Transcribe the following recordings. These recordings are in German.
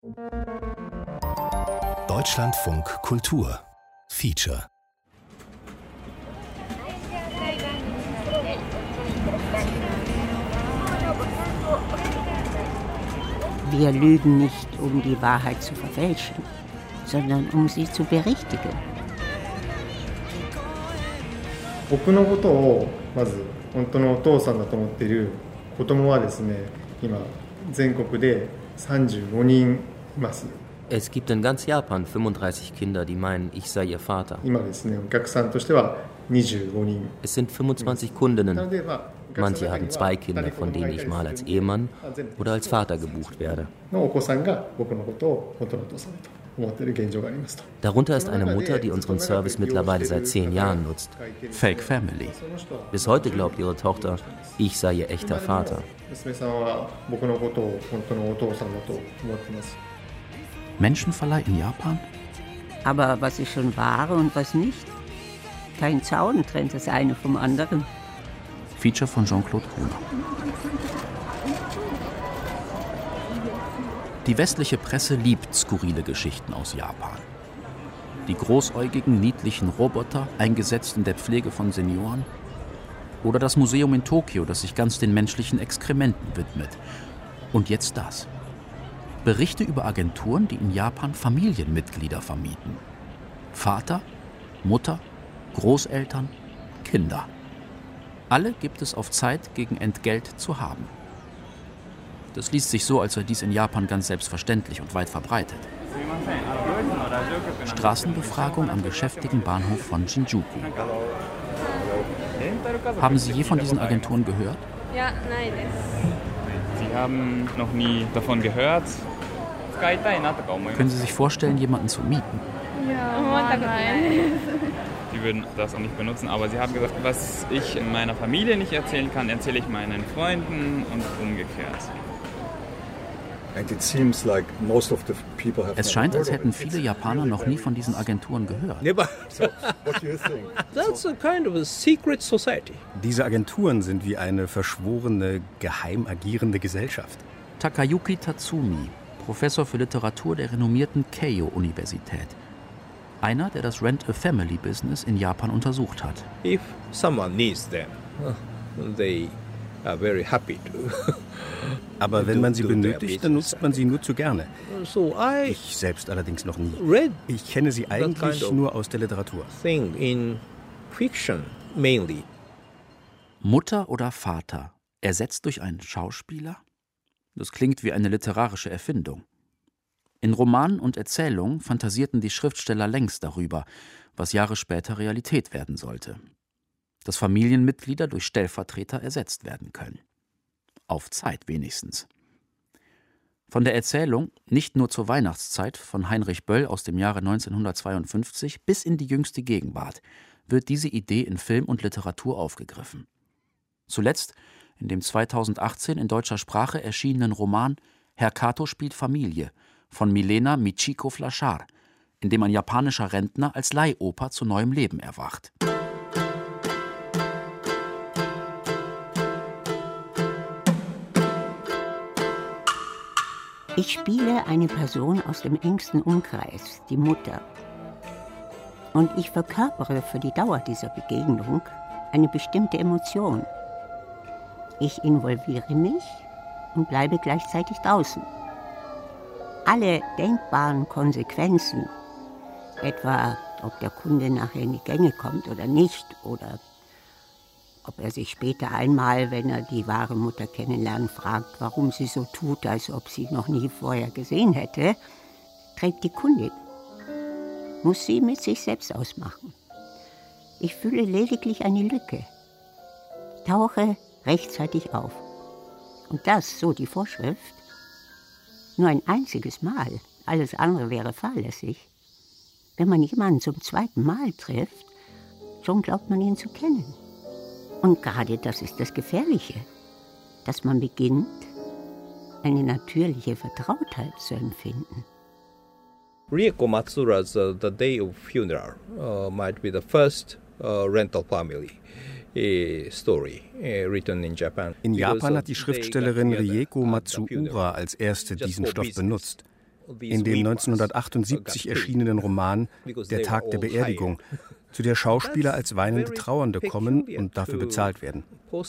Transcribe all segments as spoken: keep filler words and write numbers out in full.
Deutschlandfunk Kultur Feature. Wir lügen nicht, um die Wahrheit zu verfälschen, sondern um sie zu berichtigen. 僕のことをまず本当のお父さんだと思っている子供はですね、今全国でさんじゅうごにんいます。 Es gibt in ganz Japan fünfunddreißig Kinder, die meinen, ich sei ihr Vater. 今ですね、お客さんとしてはにじゅうごにん。 Es sind fünfundzwanzig Kundinnen. Manche haben zwei Kinder, von denen ich mal als Ehemann oder als Vater gebucht werde. のお子さんが僕のことを本当のお父さんだと思っている現状がありますと。 Darunter ist eine Mutter, die unseren Service mittlerweile seit zehn Jahren nutzt. Fake Family. Bis heute glaubt ihre Tochter, ich sei ihr echter Vater. 娘さんは僕のことを本当のお父さんだと思っています。 Menschenverleih in Japan? Aber was ist schon Ware und was nicht? Kein Zaun trennt das eine vom anderen. Feature von Jean-Claude Gruner. Die westliche Presse liebt skurrile Geschichten aus Japan. Die großäugigen, niedlichen Roboter, eingesetzt in der Pflege von Senioren. Oder das Museum in Tokio, das sich ganz den menschlichen Exkrementen widmet. Und jetzt das. Berichte über Agenturen, die in Japan Familienmitglieder vermieten. Vater, Mutter, Großeltern, Kinder. Alle gibt es auf Zeit gegen Entgelt zu haben. Das liest sich so, als sei dies in Japan ganz selbstverständlich und weit verbreitet. Straßenbefragung am geschäftigen Bahnhof von Shinjuku. Haben Sie je von diesen Agenturen gehört? Ja, nein. Sie haben noch nie davon gehört. Können Sie sich vorstellen, jemanden zu mieten? Ja, nein. Sie würden das auch nicht benutzen, aber Sie haben gesagt, was ich in meiner Familie nicht erzählen kann, erzähle ich meinen Freunden und umgekehrt. Es scheint, als hätten viele Japaner noch nie von diesen Agenturen gehört. Diese Agenturen sind wie eine verschworene, geheim agierende Gesellschaft. Takayuki Tatsumi, Professor für Literatur der renommierten Keio-Universität. Einer, der das Rent-a-Family-Business in Japan untersucht hat. If someone needs them, they are very happy to. Aber wenn man sie benötigt, dann nutzt man sie nur zu gerne. Ich selbst allerdings noch nie. Ich kenne sie eigentlich nur aus der Literatur. In fiction mainly. Mutter oder Vater, ersetzt durch einen Schauspieler? Das klingt wie eine literarische Erfindung. In Romanen und Erzählungen fantasierten die Schriftsteller längst darüber, was Jahre später Realität werden sollte. Dass Familienmitglieder durch Stellvertreter ersetzt werden können. Auf Zeit wenigstens. Von der Erzählung Nicht nur zur Weihnachtszeit von Heinrich Böll aus dem Jahre neunzehnhundertzweiundfünfzig bis in die jüngste Gegenwart wird diese Idee in Film und Literatur aufgegriffen. Zuletzt in dem zweitausendachtzehn in deutscher Sprache erschienenen Roman Herr Kato spielt Familie von Milena Michiko Flachar, in dem ein japanischer Rentner als Leihoper zu neuem Leben erwacht. Ich spiele eine Person aus dem engsten Umkreis, die Mutter. Und ich verkörpere für die Dauer dieser Begegnung eine bestimmte Emotion. Ich involviere mich und bleibe gleichzeitig draußen. Alle denkbaren Konsequenzen, etwa ob der Kunde nachher in die Gänge kommt oder nicht, oder ob er sich später einmal, wenn er die wahre Mutter kennenlernt, fragt, warum sie so tut, als ob sie noch nie vorher gesehen hätte, trägt die Kundin. Muss sie mit sich selbst ausmachen. Ich fühle lediglich eine Lücke, tauche rechtzeitig auf. Und das, so die Vorschrift, nur ein einziges Mal. Alles andere wäre fahrlässig. Wenn man jemanden zum zweiten Mal trifft, schon glaubt man ihn zu kennen. Und gerade das ist das Gefährliche, dass man beginnt, eine natürliche Vertrautheit zu empfinden. Rieko Matsura's uh, The Day of Funeral uh, might be the first uh, rental family uh, story uh, written in Japan. In Japan hat die Schriftstellerin Rieko Matsuura als erste diesen Stoff benutzt. in dem neunzehnhundertachtundsiebzig erschienenen Roman Der Tag der Beerdigung, zu der Schauspieler als weinende Trauernde kommen und dafür bezahlt werden.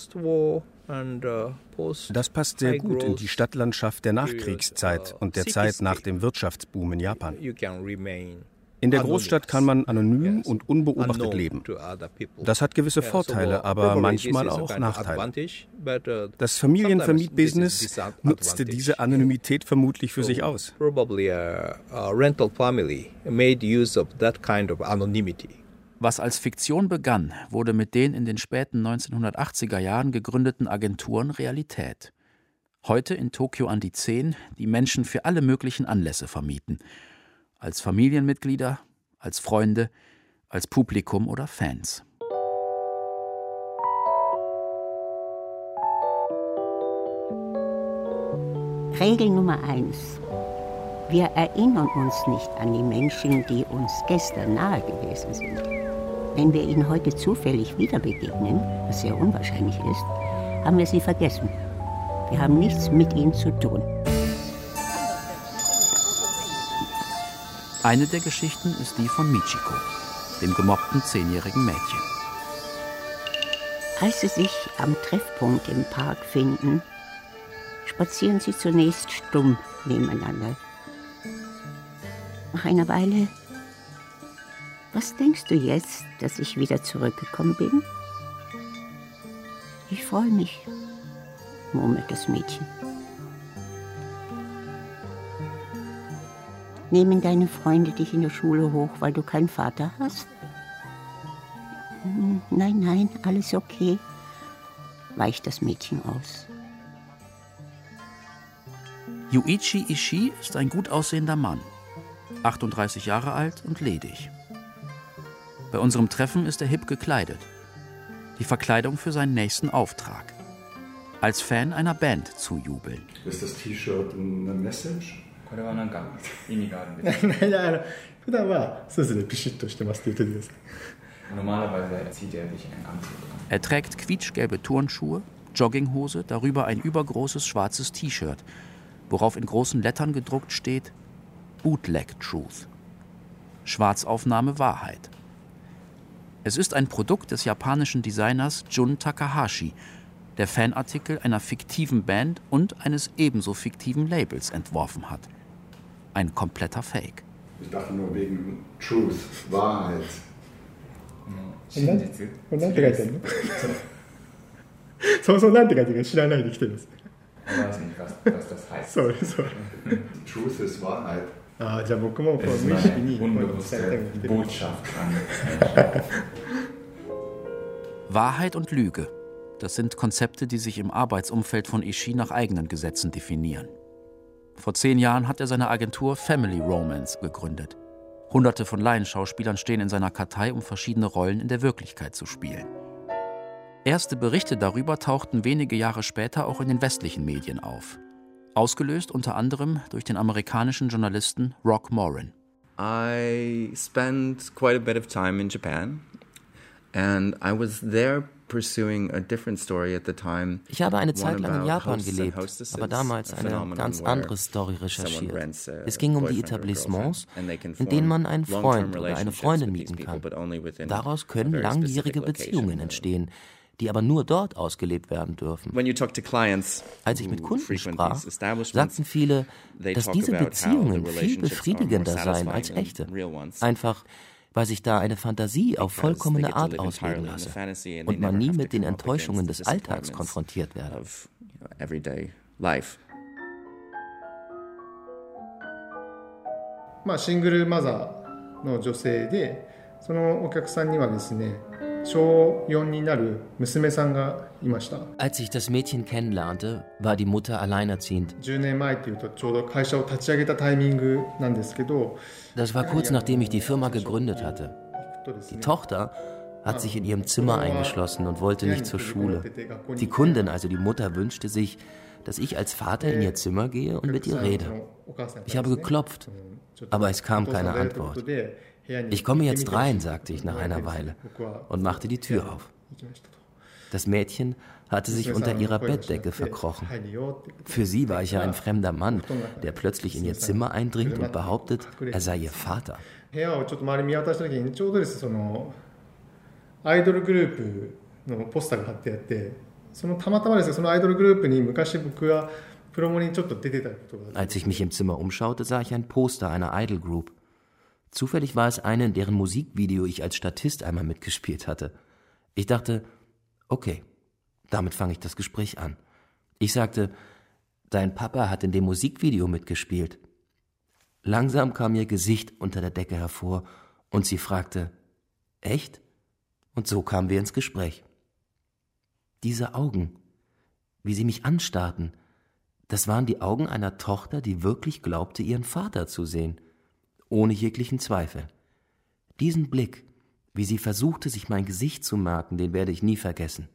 Das passt sehr gut in die Stadtlandschaft der Nachkriegszeit und der Zeit nach dem Wirtschaftsboom in Japan. In der Großstadt kann man anonym und unbeobachtet leben. Das hat gewisse Vorteile, aber manchmal auch Nachteile. Das Familienvermietbusiness nutzte diese Anonymität vermutlich für sich aus. Was als Fiktion begann, wurde mit den in den späten neunzehnhundertachtziger Jahren gegründeten Agenturen Realität. Heute in Tokio an die zehn, die Menschen für alle möglichen Anlässe vermieten. Als Familienmitglieder, als Freunde, als Publikum oder Fans. Regel Nummer eins. Wir erinnern uns nicht an die Menschen, die uns gestern nahe gewesen sind. Wenn wir ihnen heute zufällig wieder begegnen, was sehr unwahrscheinlich ist, haben wir sie vergessen. Wir haben nichts mit ihnen zu tun. Eine der Geschichten ist die von Michiko, dem gemobbten zehnjährigen Mädchen. Als sie sich am Treffpunkt im Park finden, spazieren sie zunächst stumm nebeneinander. Nach einer Weile: Was denkst du jetzt, dass ich wieder zurückgekommen bin? Ich freue mich, murmelt das Mädchen. Nehmen deine Freunde dich in der Schule hoch, weil du keinen Vater hast? Nein, nein, alles okay, weicht das Mädchen aus. Yuichi Ishii ist ein gut aussehender Mann, achtunddreißig Jahre alt und ledig. Bei unserem Treffen ist er hip gekleidet. Die Verkleidung für seinen nächsten Auftrag. Als Fan einer Band zujubeln. Ist das T-Shirt eine Message? Normalerweise zieht er sich einen Anzug an. Er trägt quietschgelbe Turnschuhe, Jogginghose, darüber ein übergroßes schwarzes T-Shirt, worauf in großen Lettern gedruckt steht Bootleg Truth. Schwarzaufnahme Wahrheit. Es ist ein Produkt des japanischen Designers Jun Takahashi, der Fanartikel einer fiktiven Band und eines ebenso fiktiven Labels entworfen hat. Ein kompletter Fake. Ich dachte nur wegen Truth, Wahrheit. Und dann, und dann schreibt er, ne? So, so, dann schreibt er, ich weiß nicht, was, was das heißt. Sorry, sorry. Truth ist Wahrheit. Ah, ja, ich habe das ist eine unbewusste Botschaft an. Wahrheit und Lüge. Das sind Konzepte, die sich im Arbeitsumfeld von Ishii nach eigenen Gesetzen definieren. Vor zehn Jahren hat er seine Agentur Family Romance gegründet. Hunderte von Laienschauspielern stehen in seiner Kartei, um verschiedene Rollen in der Wirklichkeit zu spielen. Erste Berichte darüber tauchten wenige Jahre später auch in den westlichen Medien auf. Ausgelöst unter anderem durch den amerikanischen Journalisten Rock Morin. I spent quite a bit of time in Japan and I was there pursuing a different story at the time. Ich habe eine Zeit lang in Japan gelebt, aber damals eine ganz andere Story recherchiert. Es ging um die Etablissements, in denen man einen Freund oder eine Freundin mieten kann. Daraus können langjährige Beziehungen entstehen, die aber nur dort ausgelebt werden dürfen. Als ich mit Kunden sprach, sagten viele, dass diese Beziehungen viel befriedigender seien als echte. Einfach, weil sich da eine Fantasie auf vollkommene Art ausleben lasse und man nie mit den Enttäuschungen des Alltags konfrontiert werde. Single Mother の女性で、そのお客さんにはですね、小よんになる娘さんがいました。 Als ich das Mädchen kennenlernte, war die Mutter alleinerziehend. じゅうねんまえっていうとちょうど会社を立ち上げたタイミングなんですけど、 Das war kurz nachdem ich die Firma gegründet hatte. Die Tochter hat sich in ihrem Zimmer eingeschlossen und wollte nicht zur Schule. Die Kundin, also die Mutter, wünschte sich, dass ich als Vater in ihr Zimmer gehe und mit ihr rede. Ich habe geklopft, aber es kam keine Antwort. Ich komme jetzt rein, sagte ich nach einer Weile und machte die Tür auf. Das Mädchen hatte sich unter ihrer Bettdecke verkrochen. Für sie war ich ja ein fremder Mann, der plötzlich in ihr Zimmer eindringt und behauptet, er sei ihr Vater. Als ich mich im Zimmer umschaute, sah ich ein Poster einer Idol Group. Zufällig war es eine, in deren Musikvideo ich als Statist einmal mitgespielt hatte. Ich dachte, okay, damit fange ich das Gespräch an. Ich sagte, dein Papa hat in dem Musikvideo mitgespielt. Langsam kam ihr Gesicht unter der Decke hervor und sie fragte, echt? Und so kamen wir ins Gespräch. Diese Augen, wie sie mich anstarrten, das waren die Augen einer Tochter, die wirklich glaubte, ihren Vater zu sehen, ohne jeglichen Zweifel. Diesen Blick, wie sie versuchte, sich mein Gesicht zu merken, den werde ich nie vergessen.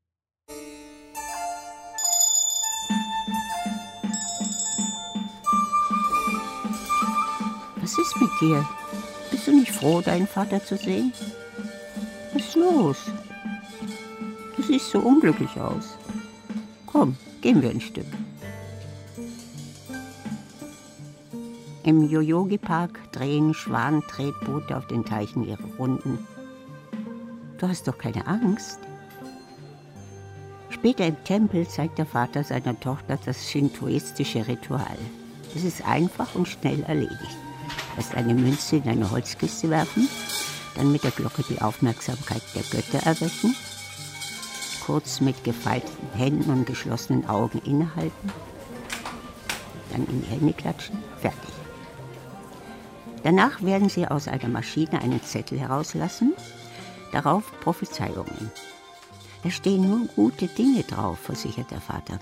Was ist mit dir? Bist du nicht froh, deinen Vater zu sehen? Was ist los? Du siehst so unglücklich aus. Komm, gehen wir ein Stück. Im Yoyogi-Park drehen Schwanentretboote auf den Teichen ihre Runden. Du hast doch keine Angst. Später im Tempel zeigt der Vater seiner Tochter das shintoistische Ritual. Es ist einfach und schnell erledigt. Erst eine Münze in eine Holzkiste werfen, dann mit der Glocke die Aufmerksamkeit der Götter erwecken, kurz mit gefalteten Händen und geschlossenen Augen innehalten, dann in die Hände klatschen, fertig. Danach werden sie aus einer Maschine einen Zettel herauslassen, darauf Prophezeiungen. Da stehen nur gute Dinge drauf, versichert der Vater.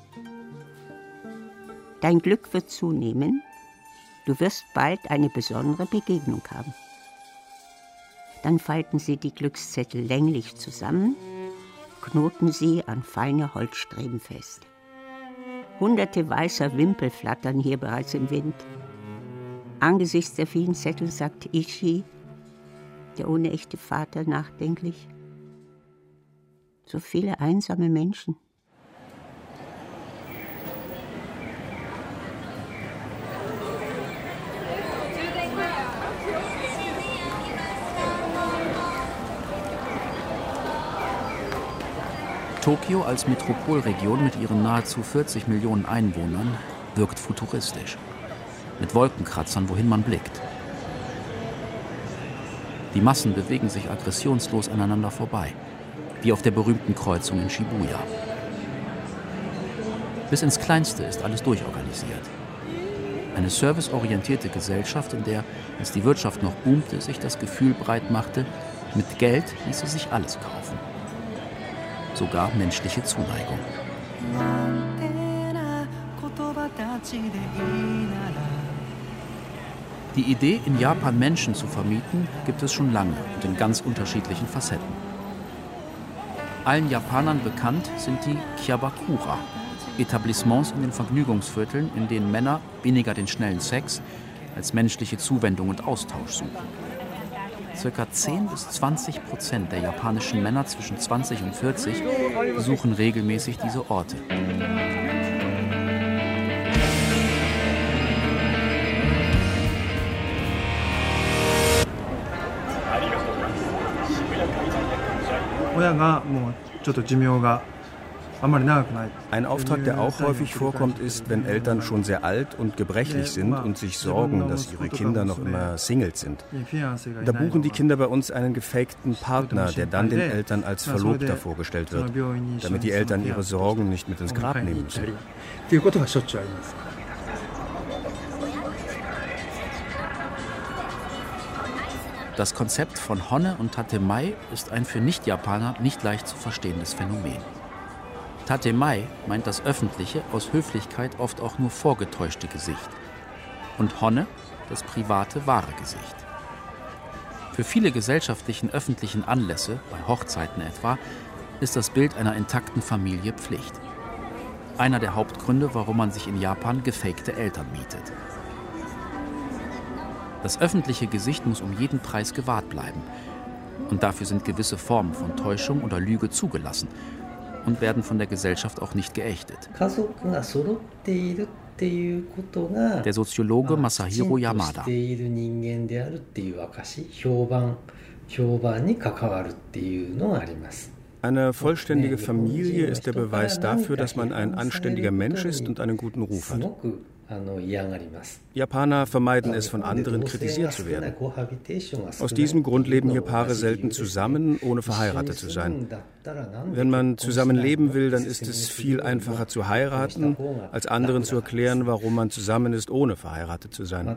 Dein Glück wird zunehmen, du wirst bald eine besondere Begegnung haben. Dann falten sie die Glückszettel länglich zusammen, knoten sie an feine Holzstreben fest. Hunderte weißer Wimpel flattern hier bereits im Wind. Angesichts der vielen Zettel sagt Ishi, der unechte Vater, nachdenklich: So viele einsame Menschen. Tokio als Metropolregion mit ihren nahezu vierzig Millionen Einwohnern wirkt futuristisch. Mit Wolkenkratzern, wohin man blickt. Die Massen bewegen sich aggressionslos aneinander vorbei, wie auf der berühmten Kreuzung in Shibuya. Bis ins Kleinste ist alles durchorganisiert. Eine serviceorientierte Gesellschaft, in der, als die Wirtschaft noch boomte, sich das Gefühl breit machte, mit Geld ließe sich alles kaufen. Sogar menschliche Zuneigung. Die Idee, in Japan Menschen zu vermieten, gibt es schon lange und in ganz unterschiedlichen Facetten. Allen Japanern bekannt sind die Kyabakura, Etablissements in den Vergnügungsvierteln, in denen Männer weniger den schnellen Sex als menschliche Zuwendung und Austausch suchen. Circa zehn bis zwanzig Prozent der japanischen Männer zwischen zwanzig und vierzig besuchen regelmäßig diese Orte. Ein Auftrag, der auch häufig vorkommt, ist, wenn Eltern schon sehr alt und gebrechlich sind und sich sorgen, dass ihre Kinder noch immer Singles sind. Da buchen die Kinder bei uns einen gefakten Partner, der dann den Eltern als Verlobter vorgestellt wird, damit die Eltern ihre Sorgen nicht mit ins Grab nehmen müssen. Das Konzept von Honne und Tatemai ist ein für Nicht-Japaner nicht leicht zu verstehendes Phänomen. Tatemai meint das öffentliche, aus Höflichkeit oft auch nur vorgetäuschte Gesicht. Und Honne das private, wahre Gesicht. Für viele gesellschaftlichen öffentlichen Anlässe, bei Hochzeiten etwa, ist das Bild einer intakten Familie Pflicht. Einer der Hauptgründe, warum man sich in Japan gefakte Eltern mietet. Das öffentliche Gesicht muss um jeden Preis gewahrt bleiben. Und dafür sind gewisse Formen von Täuschung oder Lüge zugelassen. und werden von der Gesellschaft auch nicht geächtet. Der Soziologe Masahiro Yamada. Eine vollständige Familie ist der Beweis dafür, dass man ein anständiger Mensch ist und einen guten Ruf hat. Japaner vermeiden es, von anderen kritisiert zu werden. Aus diesem Grund leben hier Paare selten zusammen, ohne verheiratet zu sein. Wenn man zusammen leben will, dann ist es viel einfacher zu heiraten, als anderen zu erklären, warum man zusammen ist, ohne verheiratet zu sein.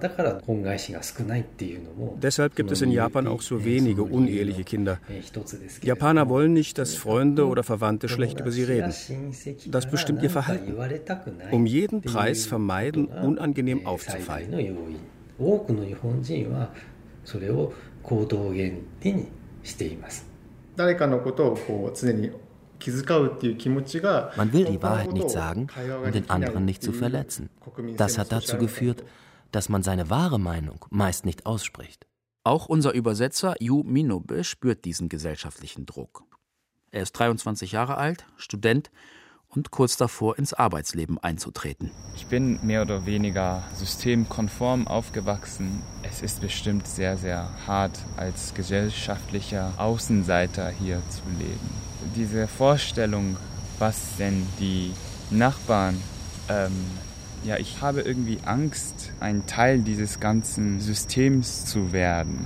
Deshalb gibt es in Japan auch so wenige uneheliche Kinder. Japaner wollen nicht, dass Freunde oder Verwandte schlecht über sie reden. Das bestimmt ihr Verhalten. Um jeden Preis vermeiden, unangenehm aufzufallen. 多くの日本人はそれを行動源にしています。 誰かのことをこう常に気遣うっていう気持ちが Man will die Wahrheit nicht sagen, um den anderen nicht zu verletzen. Das hat dazu geführt, dass man seine wahre Meinung meist nicht ausspricht. Auch unser Übersetzer Yu Minobe spürt diesen gesellschaftlichen Druck. Er ist dreiundzwanzig Jahre alt, Student und kurz davor, ins Arbeitsleben einzutreten. Ich bin mehr oder weniger systemkonform aufgewachsen. Es ist bestimmt sehr, sehr hart, als gesellschaftlicher Außenseiter hier zu leben. Diese Vorstellung, was denn die Nachbarn, ähm, ja, ich habe irgendwie Angst, ein Teil dieses ganzen Systems zu werden.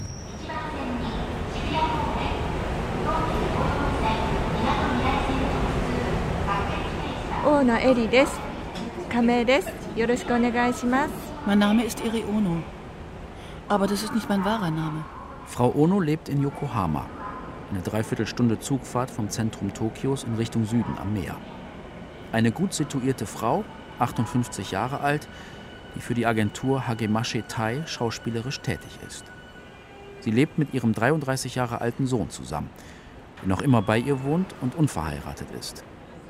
Mein Name ist Eri Ono, aber das ist nicht mein wahrer Name. Frau Ono lebt in Yokohama, eine Dreiviertelstunde Zugfahrt vom Zentrum Tokios in Richtung Süden am Meer. Eine gut situierte Frau, achtundfünfzig Jahre alt, die für die Agentur Hagemashi Tai schauspielerisch tätig ist. Sie lebt mit ihrem dreiunddreißig Jahre alten Sohn zusammen, der noch immer bei ihr wohnt und unverheiratet ist.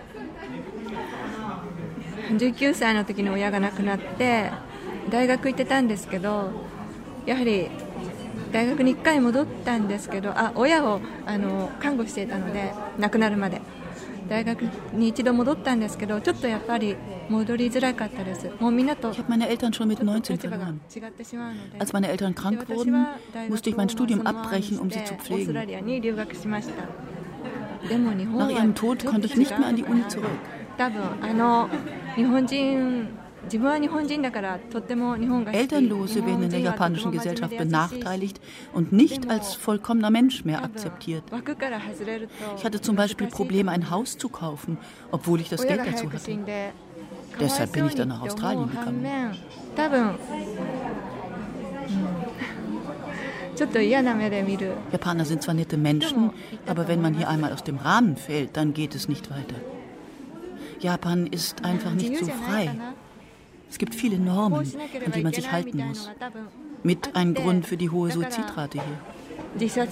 じゅうきゅうさいの時に親が亡くなって大学行ってたんですけど、やはり大学にいっかい戻ったんですけど、あ、親をあの看護していたので亡くなるまで大学に一度戻ったんですけど、ちょっとやっぱり戻りづらかったです。もうみんなと Ich habe meine Eltern schon mit neunzehn verloren. Als meine Eltern krank wurden, musste ich mein Studium abbrechen, um sie zu pflegen. Nach ihrem Tod konnte ich nicht mehr an die Uni zurück. Elternlose werden in der japanischen Gesellschaft benachteiligt und nicht als vollkommener Mensch mehr akzeptiert. Ich hatte zum Beispiel Probleme, ein Haus zu kaufen, obwohl ich das Geld dazu hatte. Deshalb bin ich dann nach Australien gegangen. Japaner sind zwar nette Menschen, aber wenn man hier einmal aus dem Rahmen fällt, dann geht es nicht weiter. Japan ist einfach nicht so frei. Es gibt viele Normen, an die man sich halten muss. Mit ein Grund für die hohe Suizidrate hier.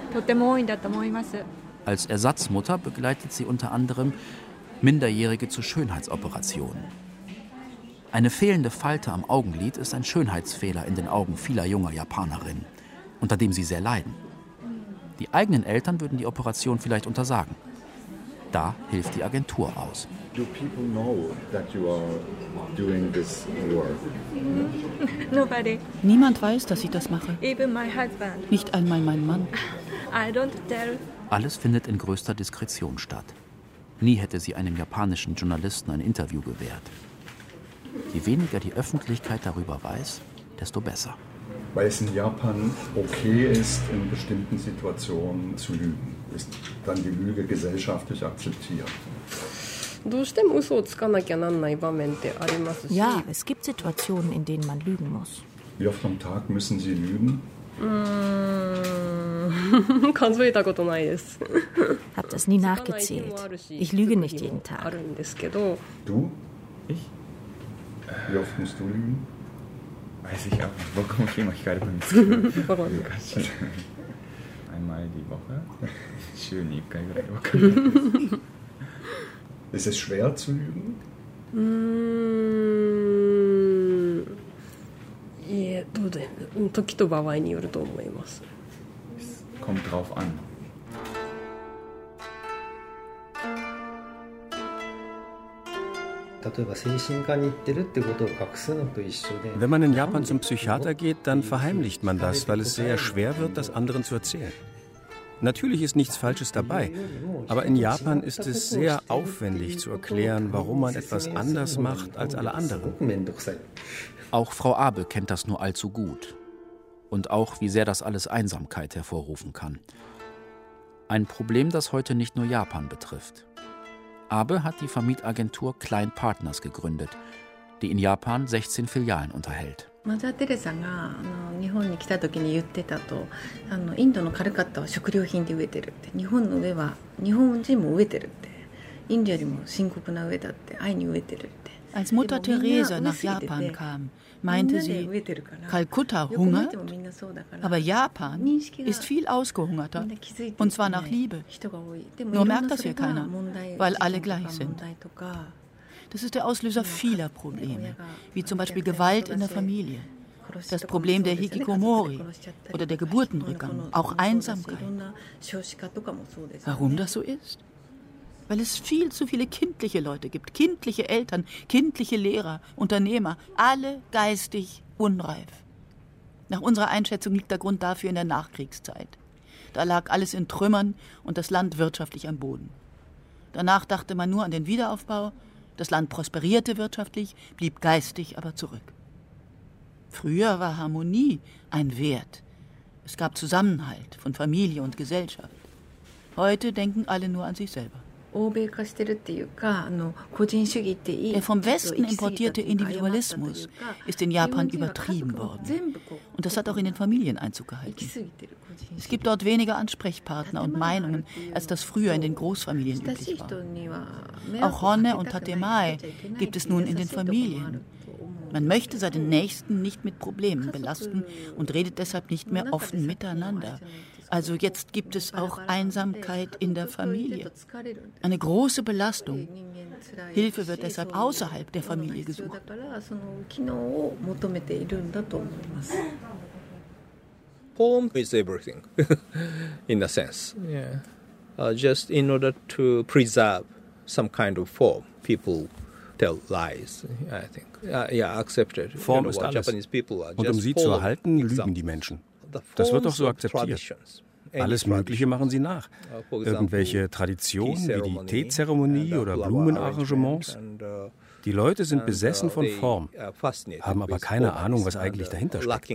Als Ersatzmutter begleitet sie unter anderem Minderjährige zu Schönheitsoperationen. Eine fehlende Falte am Augenlid ist ein Schönheitsfehler in den Augen vieler junger Japanerinnen, unter dem sie sehr leiden. Die eigenen Eltern würden die Operation vielleicht untersagen. Da hilft die Agentur aus. Do people know that you are doing this work? Nobody. Niemand weiß, dass ich das mache. Even my husband. Nicht einmal mein Mann. I don't tell. Alles findet in größter Diskretion statt. Nie hätte sie einem japanischen Journalisten ein Interview gewährt. Je weniger die Öffentlichkeit darüber weiß, desto besser. Weil es in Japan okay ist, in bestimmten Situationen zu lügen, ist dann die Lüge gesellschaftlich akzeptiert. Ja, es gibt Situationen, in denen man lügen muss. Wie oft am Tag müssen Sie lügen? Hab das nie nachgezählt. Ich lüge nicht jeden Tag. Du? Ich? Wie oft musst du lügen? Weiß ich auch nicht. Warum ich immer gerade beim Einmal die Woche. Schön, ich kann gerade. Ist es schwer zu lügen? Es kommt drauf an. Wenn man in Japan zum Psychiater geht, dann verheimlicht man das, weil es sehr schwer wird, das anderen zu erzählen. Natürlich ist nichts Falsches dabei, aber in Japan ist es sehr aufwendig zu erklären, warum man etwas anders macht als alle anderen. Auch Frau Abe kennt das nur allzu gut. Und auch, wie sehr das alles Einsamkeit hervorrufen kann. Ein Problem, das heute nicht nur Japan betrifft. Abe hat die Vermietagentur Klein Partners gegründet, die in Japan sechzehn Filialen unterhält. Mother Teresaが日本に来た時に言ってたと、あのインドのカルカッタは食料品で飢えてるって、日本の上は日本人も飢えてるって、インドよりも深刻な上だって愛に飢えてるって。 Als Mutter Teresa nach Japan kam, meinte sie, Kalkutta hungert, aber Japan ist viel ausgehungerter, und zwar nach Liebe. Nur merkt das hier keiner, weil alle gleich sind. Das ist der Auslöser vieler Probleme, wie zum Beispiel Gewalt in der Familie, das Problem der Hikikomori oder der Geburtenrückgang, auch Einsamkeit. Warum das so ist? Weil es viel zu viele kindliche Leute gibt, kindliche Eltern, kindliche Lehrer, Unternehmer, alle geistig unreif. Nach unserer Einschätzung liegt der Grund dafür in der Nachkriegszeit. Da lag alles in Trümmern und das Land wirtschaftlich am Boden. Danach dachte man nur an den Wiederaufbau, das Land prosperierte wirtschaftlich, blieb geistig aber zurück. Früher war Harmonie ein Wert. Es gab Zusammenhalt von Familie und Gesellschaft. Heute denken alle nur an sich selber. Der vom Westen importierte Individualismus ist in Japan übertrieben worden. Und das hat auch in den Familien Einzug gehalten. Es gibt dort weniger Ansprechpartner und Meinungen, als das früher in den Großfamilien üblich war. Auch Honne und Tatemae gibt es nun in den Familien. Man möchte seinen Nächsten nicht mit Problemen belasten und redet deshalb nicht mehr offen miteinander. Also jetzt gibt es auch Einsamkeit in der Familie. Eine große Belastung. Hilfe wird deshalb außerhalb der Familie gesucht. Home is everything, in a sense. Yeah. Uh, just in order to preserve some kind of form, people tell lies, I think. Uh, yeah, accepted. Form ist alles. Und um sie zu erhalten, lügen die Menschen. Das wird doch so akzeptiert. Alles Mögliche machen sie nach. Irgendwelche Traditionen wie die Teezeremonie oder Blumenarrangements. Die Leute sind besessen von Form, haben aber keine Ahnung, was eigentlich dahinter steckt.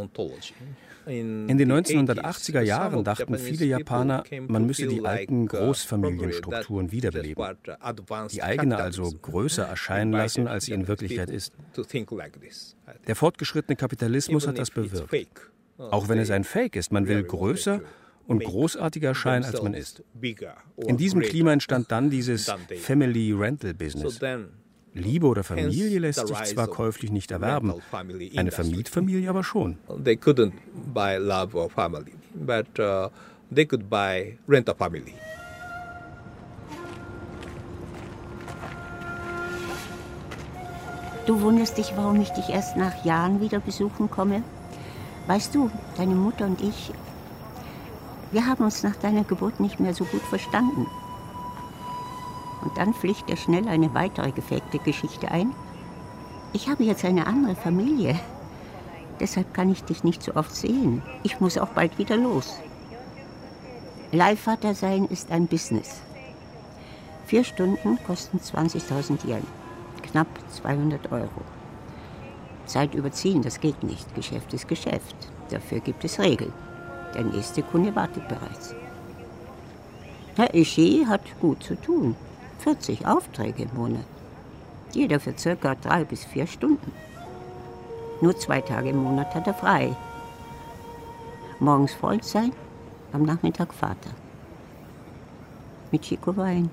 In den neunzehnhundertachtziger Jahren dachten viele Japaner, man müsse die alten Großfamilienstrukturen wiederbeleben, die eigene also größer erscheinen lassen, als sie in Wirklichkeit ist. Der fortgeschrittene Kapitalismus hat das bewirkt. Auch wenn es ein Fake ist, man will größer und großartiger erscheinen, als man ist. In diesem Klima entstand dann dieses Family Rental Business. Liebe oder Familie lässt sich zwar käuflich nicht erwerben, eine Vermietfamilie aber schon. They couldn't buy love or family, but uh, they could buy rent a family. Du wunderst dich, warum ich dich erst nach Jahren wieder besuchen komme? Weißt du, deine Mutter und ich, wir haben uns nach deiner Geburt nicht mehr so gut verstanden. Und dann fliegt dir schnell eine weitere gefakte Geschichte ein. Ich habe jetzt eine andere Familie. Deshalb kann ich dich nicht so oft sehen. Ich muss auch bald wieder los. Leihvater sein ist ein Business. Vier Stunden kosten zwanzigtausend Yen. Knapp zweihundert Euro. Zeit überziehen, das geht nicht. Geschäft ist Geschäft. Dafür gibt es Regeln. Der nächste Kunde wartet bereits. Herr Ishii hat gut zu tun. vierzig Aufträge im Monat. Jeder für circa drei bis vier Stunden. Nur zwei Tage im Monat hat er frei. Morgens Vollzeit, am Nachmittag Vater. Michiko weint.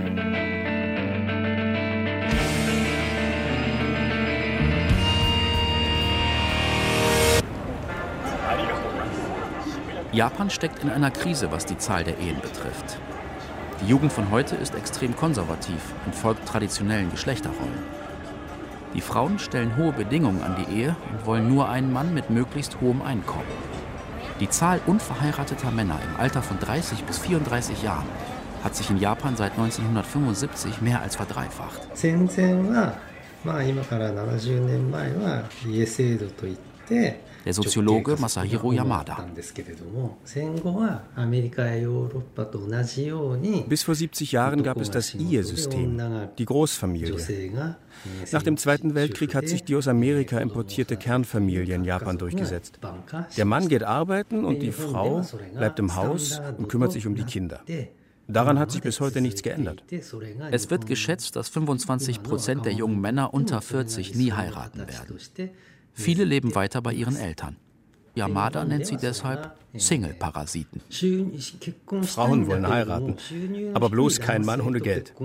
Japan steckt in einer Krise, was die Zahl der Ehen betrifft. Die Jugend von heute ist extrem konservativ und folgt traditionellen Geschlechterrollen. Die Frauen stellen hohe Bedingungen an die Ehe und wollen nur einen Mann mit möglichst hohem Einkommen. Die Zahl unverheirateter Männer im Alter von dreißig bis vierunddreißig Jahren hat sich in Japan seit neunzehnhundertfünfundsiebzig mehr als verdreifacht. Der Soziologe Masahiro Yamada. Bis vor siebzig Jahren gab es das Ehe-System, die Großfamilie. Nach dem Zweiten Weltkrieg hat sich die aus Amerika importierte Kernfamilie in Japan durchgesetzt. Der Mann geht arbeiten und die Frau bleibt im Haus und kümmert sich um die Kinder. Daran hat sich bis heute nichts geändert. Es wird geschätzt, dass fünfundzwanzig Prozent der jungen Männer unter vierzig nie heiraten werden. Viele leben weiter bei ihren Eltern. Yamada nennt sie deshalb Single-Parasiten. Frauen wollen heiraten, aber bloß kein Mann ohne Geld.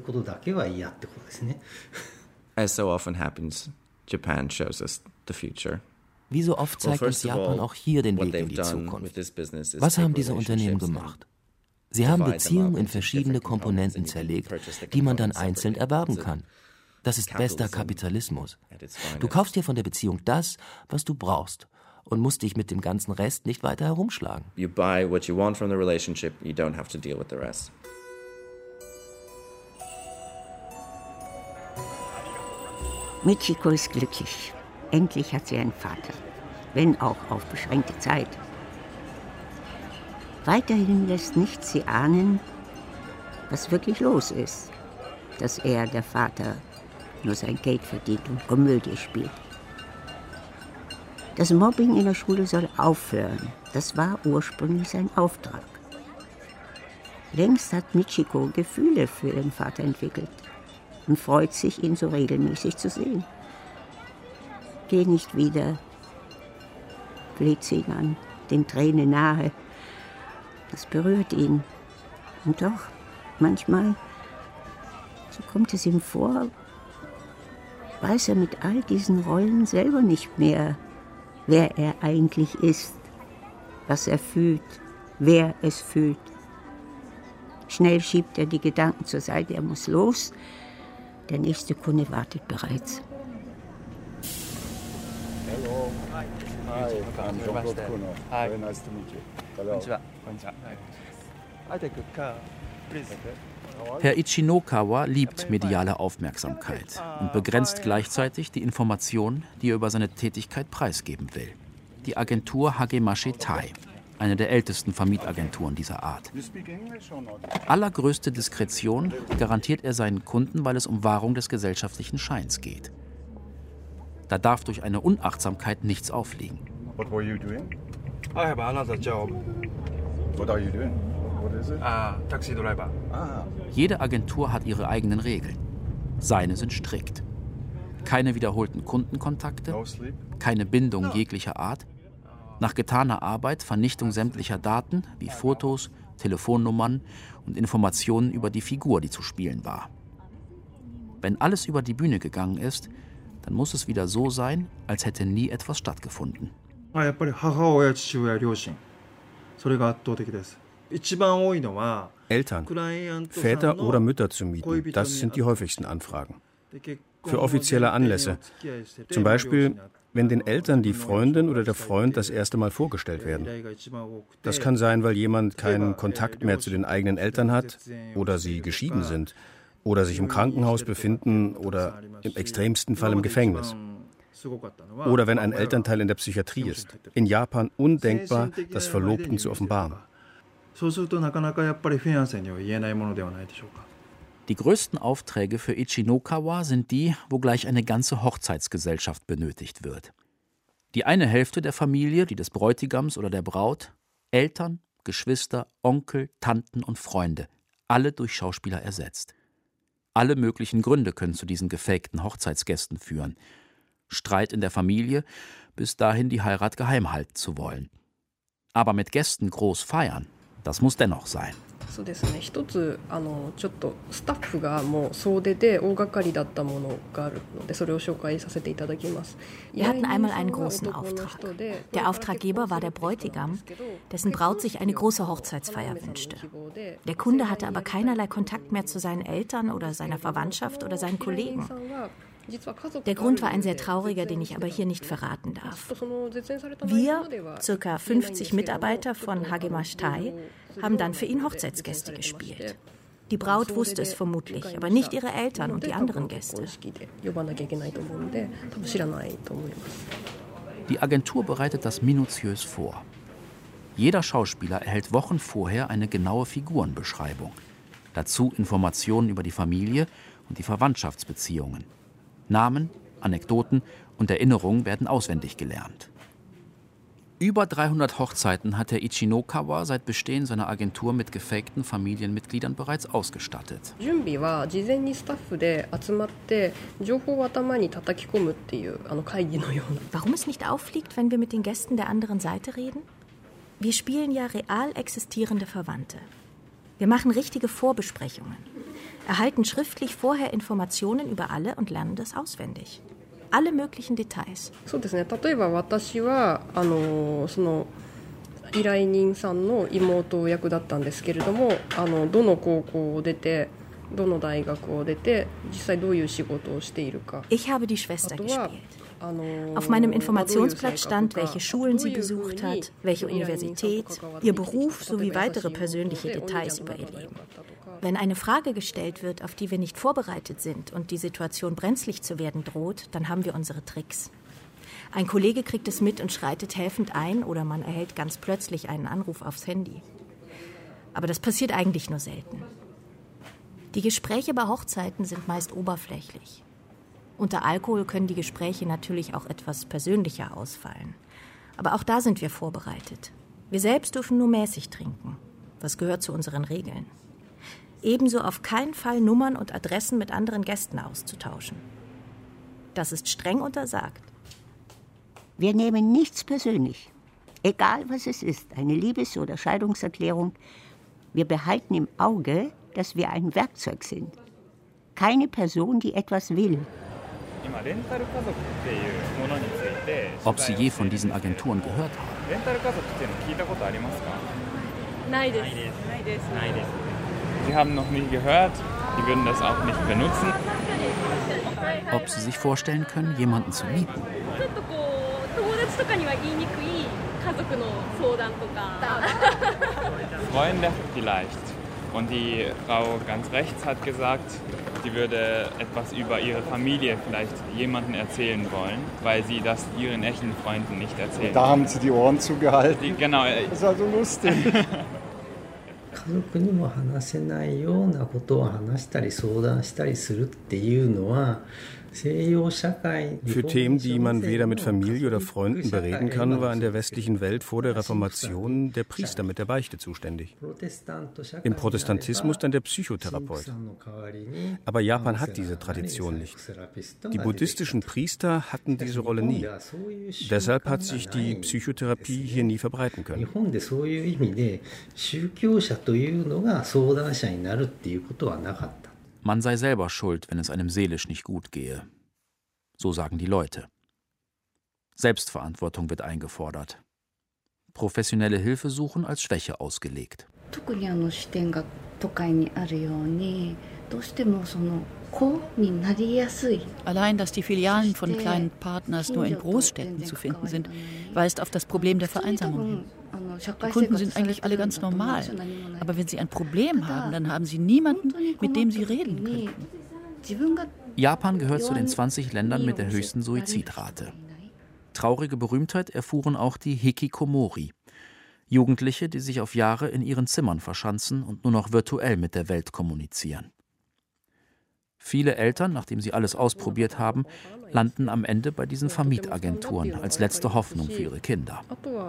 As so often happens, Japan shows us the future. Wie so oft zeigt uns Japan auch hier den Weg in die Zukunft. Was haben diese Unternehmen gemacht? Sie haben Beziehungen in verschiedene Komponenten zerlegt, die man dann einzeln erwerben kann. Das ist bester Kapitalismus. Du kaufst dir von der Beziehung das, was du brauchst, und musst dich mit dem ganzen Rest nicht weiter herumschlagen. You buy what you want from the relationship, you don't have to deal with the rest. Michiko ist glücklich. Endlich hat sie einen Vater, wenn auch auf beschränkte Zeit. Weiterhin lässt nichts sie ahnen, was wirklich los ist, dass er, der Vater, nur sein Geld verdient und Komödie spielt. Das Mobbing in der Schule soll aufhören. Das war ursprünglich sein Auftrag. Längst hat Michiko Gefühle für ihren Vater entwickelt und freut sich, ihn so regelmäßig zu sehen. Geh nicht wieder, fleht sie ihn an, den Tränen nahe. Das berührt ihn. Und doch, manchmal, so kommt es ihm vor, weiß er mit all diesen Rollen selber nicht mehr, wer er eigentlich ist, was er fühlt, wer es fühlt. Schnell schiebt er die Gedanken zur Seite, er muss los. Der nächste Kunde wartet bereits. Hello. Hi. Hi. I'm John Kuno. Hi. Very nice to meet you. Hello. Konnichiwa. Konnichiwa. I take a car, please. Herr Ichinokawa liebt mediale Aufmerksamkeit und begrenzt gleichzeitig die Information, die er über seine Tätigkeit preisgeben will. Die Agentur Hagemashi Tai, eine der ältesten Vermietagenturen dieser Art. Allergrößte Diskretion garantiert er seinen Kunden, weil es um Wahrung des gesellschaftlichen Scheins geht. Da darf durch eine Unachtsamkeit nichts aufliegen. What were you doing? I have another job. What are you doing? What is it? Ah, Taxi Driver. Ah. Jede Agentur hat ihre eigenen Regeln. Seine sind strikt. Keine wiederholten Kundenkontakte, No sleep? keine Bindung jeglicher Art. Nach getaner Arbeit Vernichtung sämtlicher Daten wie Fotos, Telefonnummern und Informationen über die Figur, die zu spielen war. Wenn alles über die Bühne gegangen ist, dann muss es wieder so sein, als hätte nie etwas stattgefunden. Eltern, Väter oder Mütter zu mieten, das sind die häufigsten Anfragen. Für offizielle Anlässe. Zum Beispiel, wenn den Eltern die Freundin oder der Freund das erste Mal vorgestellt werden. Das kann sein, weil jemand keinen Kontakt mehr zu den eigenen Eltern hat oder sie geschieden sind oder sich im Krankenhaus befinden oder im extremsten Fall im Gefängnis. Oder wenn ein Elternteil in der Psychiatrie ist. In Japan undenkbar, das Verlobten zu offenbaren. Die größten Aufträge für Ichinokawa sind die, wo gleich eine ganze Hochzeitsgesellschaft benötigt wird. Die eine Hälfte der Familie, die des Bräutigams oder der Braut, Eltern, Geschwister, Onkel, Tanten und Freunde, alle durch Schauspieler ersetzt. Alle möglichen Gründe können zu diesen gefakten Hochzeitsgästen führen. Streit in der Familie, bis dahin die Heirat geheim halten zu wollen. Aber mit Gästen groß feiern, das muss dennoch sein. Wir hatten einmal einen großen Auftrag. Der Auftraggeber war der Bräutigam, dessen Braut sich eine große Hochzeitsfeier wünschte. Der Kunde hatte aber keinerlei Kontakt mehr zu seinen Eltern oder seiner Verwandtschaft oder seinen Kollegen. Der Grund war ein sehr trauriger, den ich aber hier nicht verraten darf. Wir, ca. fünfzig Mitarbeiter von Hagemash-Tai, haben dann für ihn Hochzeitsgäste gespielt. Die Braut wusste es vermutlich, aber nicht ihre Eltern und die anderen Gäste. Die Agentur bereitet das minutiös vor. Jeder Schauspieler erhält Wochen vorher eine genaue Figurenbeschreibung. Dazu Informationen über die Familie und die Verwandtschaftsbeziehungen. Namen, Anekdoten und Erinnerungen werden auswendig gelernt. Über dreihundert Hochzeiten hat der Ichinokawa seit Bestehen seiner Agentur mit gefakten Familienmitgliedern bereits ausgestattet. Warum es nicht auffliegt, wenn wir mit den Gästen der anderen Seite reden? Wir spielen ja real existierende Verwandte. Wir machen richtige Vorbesprechungen, erhalten schriftlich vorher Informationen über alle und lernen das auswendig. Alle möglichen Details. Ich habe die Schwester gespielt. Auf meinem Informationsblatt stand, welche Schulen sie besucht hat, welche Universität, ihr Beruf sowie weitere persönliche Details über ihr Leben. Wenn eine Frage gestellt wird, auf die wir nicht vorbereitet sind und die Situation brenzlig zu werden droht, dann haben wir unsere Tricks. Ein Kollege kriegt es mit und schreitet helfend ein oder man erhält ganz plötzlich einen Anruf aufs Handy. Aber das passiert eigentlich nur selten. Die Gespräche bei Hochzeiten sind meist oberflächlich. Unter Alkohol können die Gespräche natürlich auch etwas persönlicher ausfallen. Aber auch da sind wir vorbereitet. Wir selbst dürfen nur mäßig trinken. Das gehört zu unseren Regeln. Ebenso auf keinen Fall Nummern und Adressen mit anderen Gästen auszutauschen. Das ist streng untersagt. Wir nehmen nichts persönlich. Egal, was es ist, eine Liebes- oder Scheidungserklärung. Wir behalten im Auge, dass wir ein Werkzeug sind. Keine Person, die etwas will. Ob Sie je von diesen Agenturen gehört haben? Nein, Sie haben noch nie gehört, Sie würden das auch nicht benutzen. Ob Sie sich vorstellen können, jemanden zu mieten? Freunde vielleicht. Und die Frau ganz rechts hat gesagt, sie würde etwas über ihre Familie vielleicht jemandem erzählen wollen, weil sie das ihren echten Freunden nicht erzählen. Da haben sie die Ohren zugehalten. Die, genau. Das war so lustig. 家族にも話せないようなことを話したり相談したりするっていうのは Für Themen, die man weder mit Familie oder Freunden bereden kann, war in der westlichen Welt vor der Reformation der Priester mit der Beichte zuständig. Im Protestantismus dann der Psychotherapeut. Aber Japan hat diese Tradition nicht. Die buddhistischen Priester hatten diese Rolle nie. Deshalb hat sich die Psychotherapie hier nie verbreiten können. Man sei selber schuld, wenn es einem seelisch nicht gut gehe. So sagen die Leute. Selbstverantwortung wird eingefordert. Professionelle Hilfe suchen als Schwäche ausgelegt. Allein, dass die Filialen von kleinen Partners nur in Großstädten zu finden sind, weist auf das Problem der Vereinsamung hin. Die Kunden sind eigentlich alle ganz normal, aber wenn sie ein Problem haben, dann haben sie niemanden, mit dem sie reden könnten. Japan gehört zu den zwanzig Ländern mit der höchsten Suizidrate. Traurige Berühmtheit erfuhren auch die Hikikomori, Jugendliche, die sich auf Jahre in ihren Zimmern verschanzen und nur noch virtuell mit der Welt kommunizieren. Viele Eltern, nachdem sie alles ausprobiert haben, landen am Ende bei diesen Vermietagenturen als letzte Hoffnung für ihre Kinder.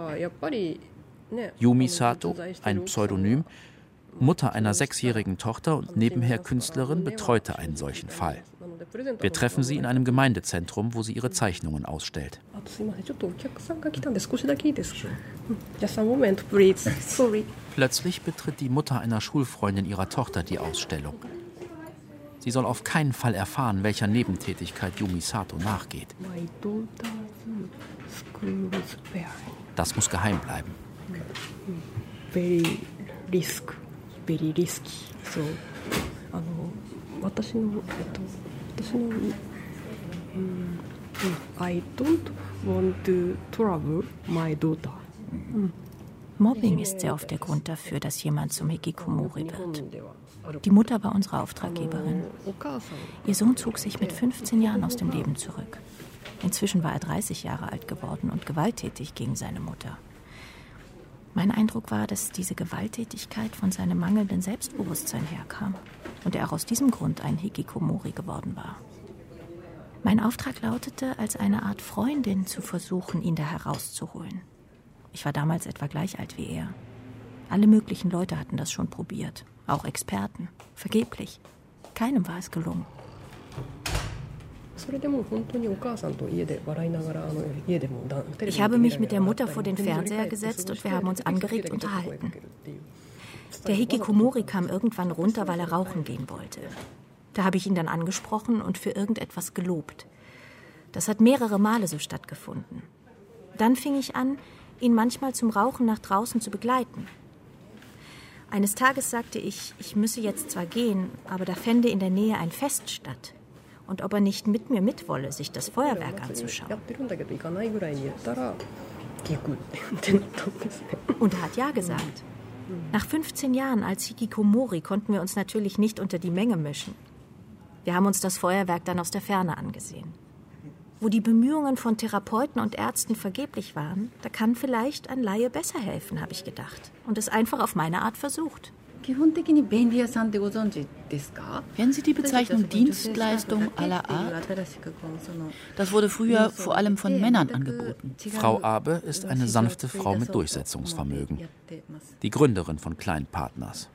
Yumi Sato, ein Pseudonym, Mutter einer sechsjährigen Tochter und nebenher Künstlerin, betreute einen solchen Fall. Wir treffen sie in einem Gemeindezentrum, wo sie ihre Zeichnungen ausstellt. Plötzlich betritt die Mutter einer Schulfreundin ihrer Tochter die Ausstellung. Sie soll auf keinen Fall erfahren, welcher Nebentätigkeit Yumi Sato nachgeht. Das muss geheim bleiben. Very risk, very risky. So, あの私のえっと私の I don't want to trouble my daughter. Mobbing ist sehr oft der Grund dafür, dass jemand zum Hikikomori wird. Die Mutter war unsere Auftraggeberin. Ihr Sohn zog sich mit fünfzehn Jahren aus dem Leben zurück. Inzwischen war er dreißig Jahre alt geworden und gewalttätig gegen seine Mutter. Mein Eindruck war, dass diese Gewalttätigkeit von seinem mangelnden Selbstbewusstsein herkam und er auch aus diesem Grund ein Hikikomori geworden war. Mein Auftrag lautete, als eine Art Freundin zu versuchen, ihn da herauszuholen. Ich war damals etwa gleich alt wie er. Alle möglichen Leute hatten das schon probiert, auch Experten. Vergeblich. Keinem war es gelungen. Ich habe mich mit der Mutter vor den Fernseher gesetzt und wir haben uns angeregt unterhalten. Der Hikikomori kam irgendwann runter, weil er rauchen gehen wollte. Da habe ich ihn dann angesprochen und für irgendetwas gelobt. Das hat mehrere Male so stattgefunden. Dann fing ich an, ihn manchmal zum Rauchen nach draußen zu begleiten. Eines Tages sagte ich, ich müsse jetzt zwar gehen, aber da fände in der Nähe ein Fest statt. Und ob er nicht mit mir mitwolle, sich das Feuerwerk anzuschauen. Und er hat ja gesagt. Nach fünfzehn Jahren als Hikikomori konnten wir uns natürlich nicht unter die Menge mischen. Wir haben uns das Feuerwerk dann aus der Ferne angesehen. Wo die Bemühungen von Therapeuten und Ärzten vergeblich waren, da kann vielleicht ein Laie besser helfen, habe ich gedacht. Und es einfach auf meine Art versucht. Kennen Sie die Bezeichnung Dienstleistung à la Art? Das wurde früher vor allem von Männern angeboten. Frau Abe ist eine sanfte Frau mit Durchsetzungsvermögen. Die Gründerin von Kleinpartners.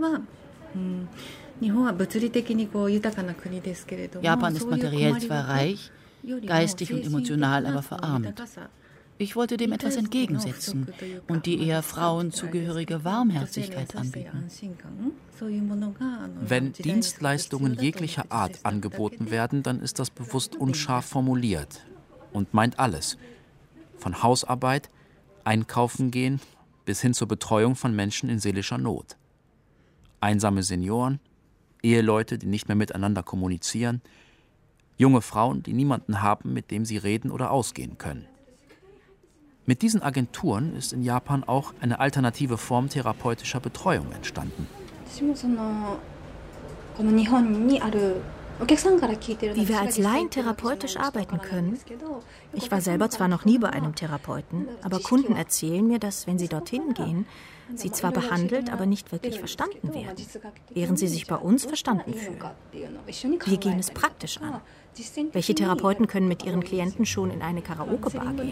Japan ist materiell zwar reich, geistig und emotional aber verarmt. Ich wollte dem etwas entgegensetzen und die eher Frauen zugehörige Warmherzigkeit anbieten. Wenn Dienstleistungen jeglicher Art angeboten werden, dann ist das bewusst unscharf formuliert und meint alles. Von Hausarbeit, Einkaufen gehen, bis hin zur Betreuung von Menschen in seelischer Not. Einsame Senioren, Eheleute, die nicht mehr miteinander kommunizieren, junge Frauen, die niemanden haben, mit dem sie reden oder ausgehen können. Mit diesen Agenturen ist in Japan auch eine alternative Form therapeutischer Betreuung entstanden. Wie wir als Laien therapeutisch arbeiten können? Ich war selber zwar noch nie bei einem Therapeuten, aber Kunden erzählen mir, dass, wenn sie dorthin gehen, sie zwar behandelt, aber nicht wirklich verstanden werden, während sie sich bei uns verstanden fühlen. Wir gehen es praktisch an. Welche Therapeuten können mit ihren Klienten schon in eine Karaoke-Bar gehen?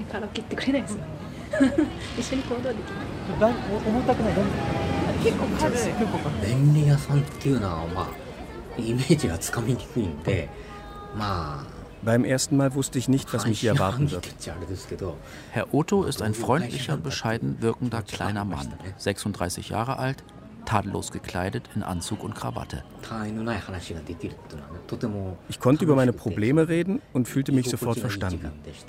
Beim ersten Mal wusste ich nicht, was mich hier erwarten wird. Herr Otto ist ein freundlicher, bescheiden wirkender kleiner Mann, sechsunddreißig Jahre alt, tadellos gekleidet in Anzug und Krawatte. Ich konnte über meine Probleme reden und fühlte mich sofort verstanden.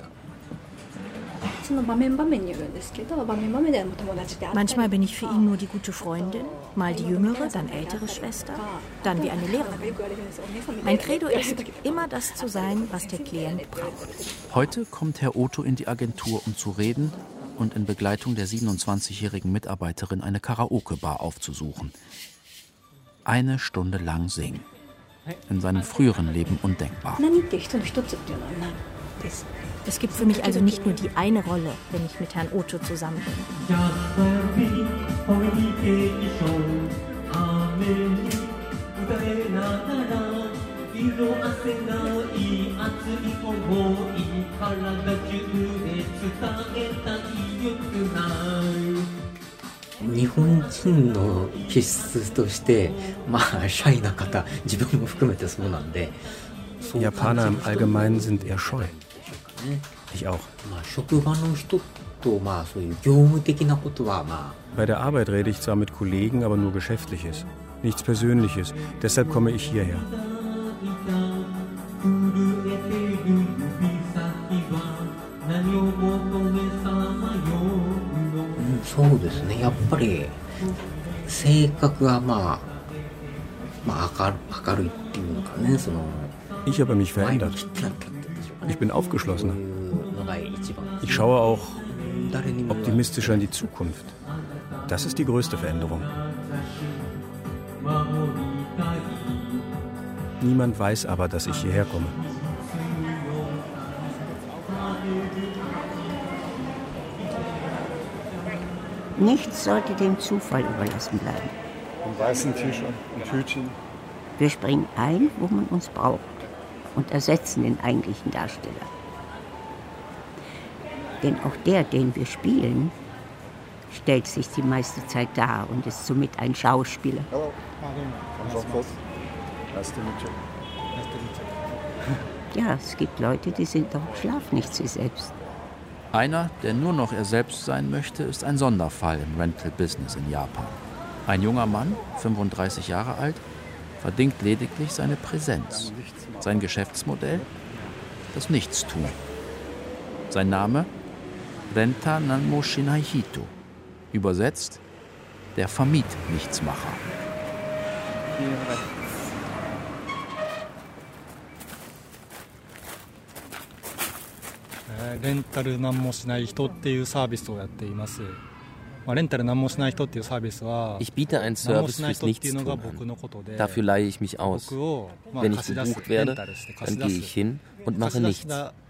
Manchmal bin ich für ihn nur die gute Freundin, mal die jüngere, dann ältere Schwester, dann wie eine Lehrerin. Mein Credo ist, immer das zu sein, was der Klient braucht. Heute kommt Herr Otto in die Agentur, um zu reden und in Begleitung der siebenundzwanzigjährigen Mitarbeiterin eine Karaoke-Bar aufzusuchen. Eine Stunde lang singen. In seinem früheren Leben undenkbar. Es gibt für mich also nicht nur die eine Rolle, wenn ich mit Herrn Otto zusammen bin. Japaner im Allgemeinen sind eher scheu. Ich auch. Bei der Arbeit rede ich zwar mit Kollegen, aber nur Geschäftliches. Nichts Persönliches. Deshalb komme ich hierher. Ich habe mich verändert. Ich bin aufgeschlossener. Ich schaue auch optimistischer in die Zukunft. Das ist die größte Veränderung. Niemand weiß aber, dass ich hierher komme. Nichts sollte dem Zufall überlassen bleiben. Einen weißen T-Shirt, ein Tütchen. Wir springen ein, wo man uns braucht und ersetzen den eigentlichen Darsteller. Denn auch der, den wir spielen, stellt sich die meiste Zeit dar und ist somit ein Schauspieler. Hallo. Ja, es gibt Leute, die sind doch im Schlaf nicht sie selbst. Einer, der nur noch er selbst sein möchte, ist ein Sonderfall im Rental-Business in Japan. Ein junger Mann, fünfunddreißig Jahre alt, verdingt lediglich seine Präsenz. Sein Geschäftsmodell? Das Nichtstun. Sein Name? Renta Nanmo Shinai Hito. Übersetzt: der Vermiet-Nichtsmacher. Rental Nanmo Shinai Hito っていうサービスをやっています。 Ich biete einen Service fürs Nichtstun an. Dafür leihe ich mich aus. Wenn ich gebucht werde, dann gehe ich hin und mache nichts.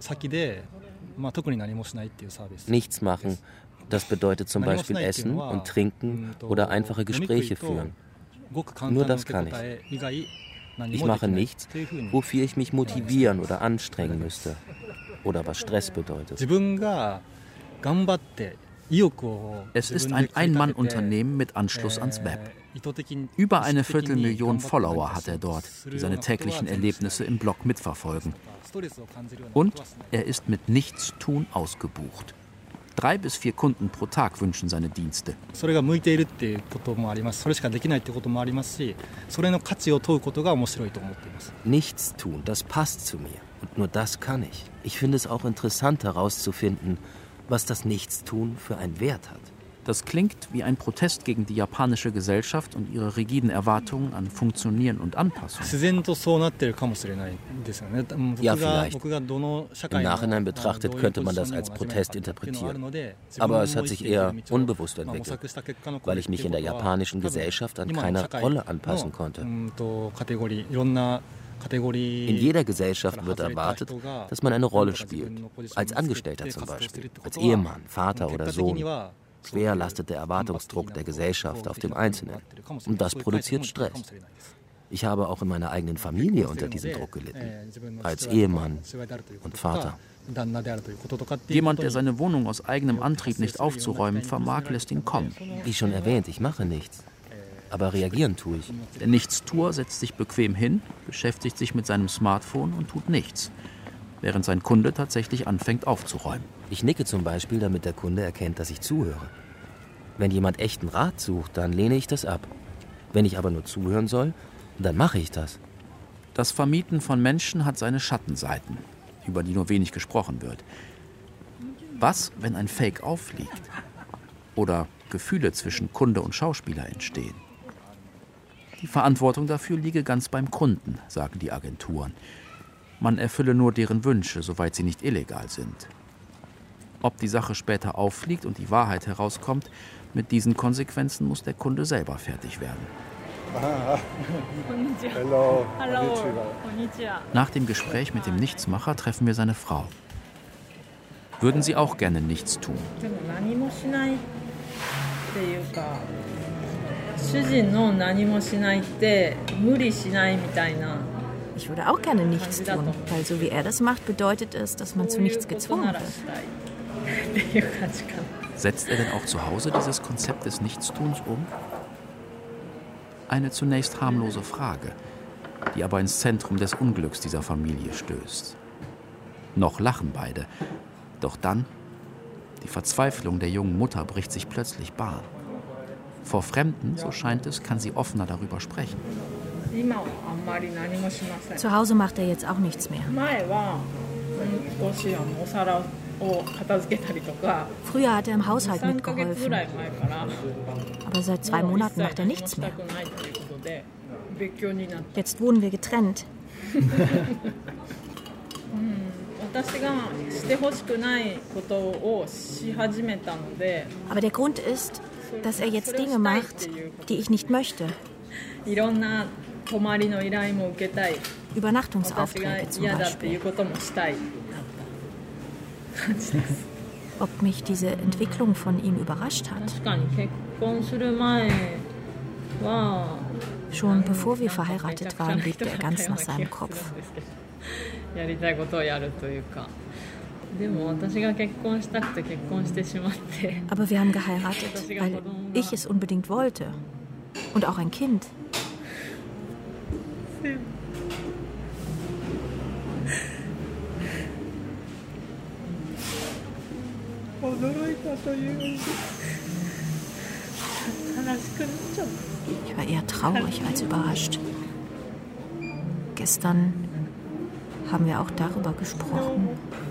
Nichts machen, das bedeutet zum Beispiel essen und trinken oder einfache Gespräche führen. Nur das kann ich. Ich mache nichts, wofür ich mich motivieren oder anstrengen müsste. Oder was Stress bedeutet. Es ist ein Ein-Mann-Unternehmen mit Anschluss ans Web. Über eine Viertelmillion Follower hat er dort, die seine täglichen Erlebnisse im Blog mitverfolgen. Und er ist mit Nichtstun ausgebucht. Drei bis vier Kunden pro Tag wünschen seine Dienste. Nichtstun, das passt zu mir. Und nur das kann ich. Ich finde es auch interessant herauszufinden, was das Nichtstun für einen Wert hat. Das klingt wie ein Protest gegen die japanische Gesellschaft und ihre rigiden Erwartungen an Funktionieren und Anpassung. Ja, vielleicht. Im Nachhinein betrachtet könnte man das als Protest interpretieren. Aber es hat sich eher unbewusst entwickelt, weil ich mich in der japanischen Gesellschaft an keine Rolle anpassen konnte. In jeder Gesellschaft wird erwartet, dass man eine Rolle spielt. Als Angestellter zum Beispiel, als Ehemann, Vater oder Sohn. Schwer lastet der Erwartungsdruck der Gesellschaft auf dem Einzelnen. Und das produziert Stress. Ich habe auch in meiner eigenen Familie unter diesem Druck gelitten. Als Ehemann und Vater. Jemand, der seine Wohnung aus eigenem Antrieb nicht aufzuräumen vermag, lässt ihn kommen. Wie schon erwähnt, ich mache nichts. Aber reagieren tue ich. Der Nichtstuer setzt sich bequem hin, beschäftigt sich mit seinem Smartphone und tut nichts, während sein Kunde tatsächlich anfängt aufzuräumen. Ich nicke zum Beispiel, damit der Kunde erkennt, dass ich zuhöre. Wenn jemand echten Rat sucht, dann lehne ich das ab. Wenn ich aber nur zuhören soll, dann mache ich das. Das Vermieten von Menschen hat seine Schattenseiten, über die nur wenig gesprochen wird. Was, wenn ein Fake auffliegt? Oder Gefühle zwischen Kunde und Schauspieler entstehen? Die Verantwortung dafür liege ganz beim Kunden, sagen die Agenturen. Man erfülle nur deren Wünsche, soweit sie nicht illegal sind. Ob die Sache später auffliegt und die Wahrheit herauskommt, mit diesen Konsequenzen muss der Kunde selber fertig werden. Hello. Hallo. Nach dem Gespräch mit dem Nichtsmacher treffen wir seine Frau. Würden Sie auch gerne nichts tun? Ich würde auch gerne nichts tun, weil so wie er das macht, bedeutet es, dass man zu nichts gezwungen wird. Setzt er denn auch zu Hause dieses Konzept des Nichtstuns um? Eine zunächst harmlose Frage, die aber ins Zentrum des Unglücks dieser Familie stößt. Noch lachen beide, doch dann, die Verzweiflung der jungen Mutter bricht sich plötzlich Bahn. Vor Fremden, so scheint es, kann sie offener darüber sprechen. Zu Hause macht er jetzt auch nichts mehr. Früher hat er im Haushalt mitgeholfen. Aber seit zwei Monaten macht er nichts mehr. Jetzt wohnen wir getrennt. Aber der Grund ist, dass er jetzt Dinge macht, die ich nicht möchte. Übernachtungsaufträge zum Beispiel. Ob mich diese Entwicklung von ihm überrascht hat? Schon bevor wir verheiratet waren, lebte er ganz nach seinem Kopf. Aber wir haben geheiratet, weil ich es unbedingt wollte. Und auch ein Kind. Ich war eher traurig als überrascht. Gestern haben wir auch darüber gesprochen.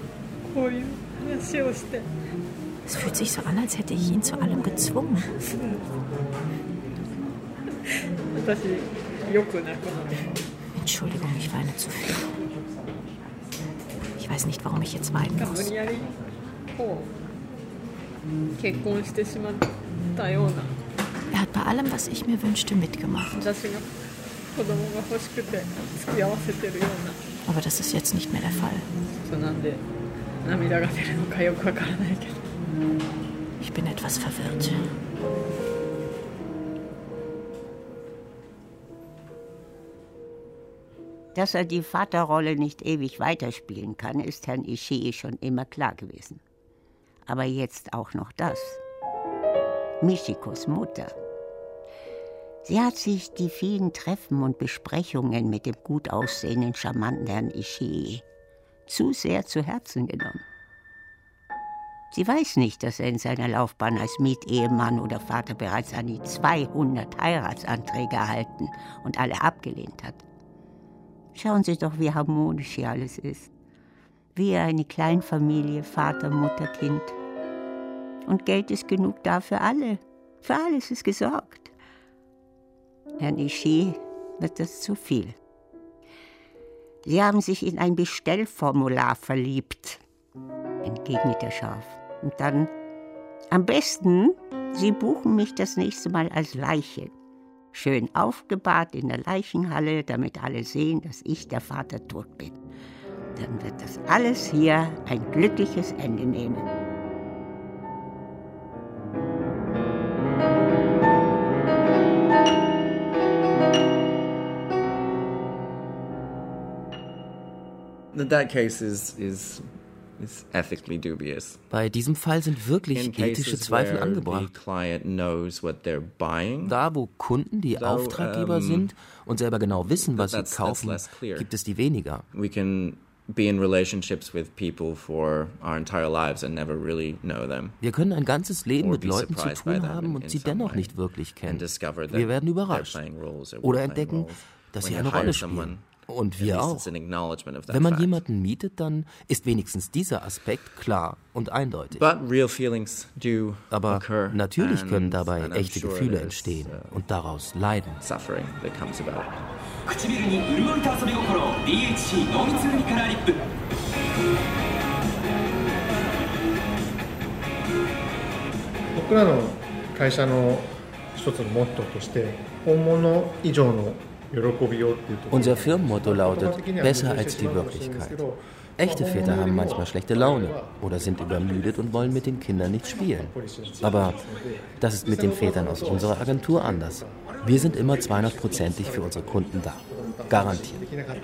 Es fühlt sich so an, als hätte ich ihn zu allem gezwungen. Entschuldigung, ich weine zu viel. Ich weiß nicht, warum ich jetzt weinen muss. Er hat bei allem, was ich mir wünschte, mitgemacht. Aber das ist jetzt nicht mehr der Fall. Ich bin etwas verwirrt. Dass er die Vaterrolle nicht ewig weiterspielen kann, ist Herrn Ishii schon immer klar gewesen. Aber jetzt auch noch das. Michikos Mutter. Sie hat sich die vielen Treffen und Besprechungen mit dem gut aussehenden, charmanten Herrn Ishii zu sehr zu Herzen genommen. Sie weiß nicht, dass er in seiner Laufbahn als Mietehemann oder Vater bereits an die zweihundert Heiratsanträge erhalten und alle abgelehnt hat. Schauen Sie doch, wie harmonisch hier alles ist. Wie eine Kleinfamilie, Vater, Mutter, Kind. Und Geld ist genug da für alle. Für alles ist gesorgt. Herrn Ishii wird das zu viel. Sie haben sich in ein Bestellformular verliebt, entgegnet er scharf. Und dann, am besten, Sie buchen mich das nächste Mal als Leiche. Schön aufgebahrt in der Leichenhalle, damit alle sehen, dass ich der Vater tot bin. Dann wird das alles hier ein glückliches Ende nehmen. That case is, is, is ethically dubious. Bei diesem Fall sind wirklich ethische Zweifel angebracht. Da, wo Kunden die so, Auftraggeber um, sind und selber genau wissen, was sie kaufen, gibt es die weniger. We can be in relationships with people for our entire lives and never really know them. Wir können ein ganzes Leben mit Leuten zu tun haben und sie dennoch nicht wirklich kennen. Wir werden überrascht oder entdecken, dass sie eine Rolle spielen. Und wir auch. Wenn man jemanden mietet, dann ist wenigstens dieser Aspekt klar und eindeutig. Aber natürlich können dabei echte Gefühle entstehen und daraus Leiden. Unser Firmenmotto lautet, besser als die Wirklichkeit. Echte Väter haben manchmal schlechte Laune oder sind übermüdet und wollen mit den Kindern nicht spielen. Aber das ist mit den Vätern aus unserer Agentur anders. Wir sind immer zweihundertprozentig für unsere Kunden da. Garantiert.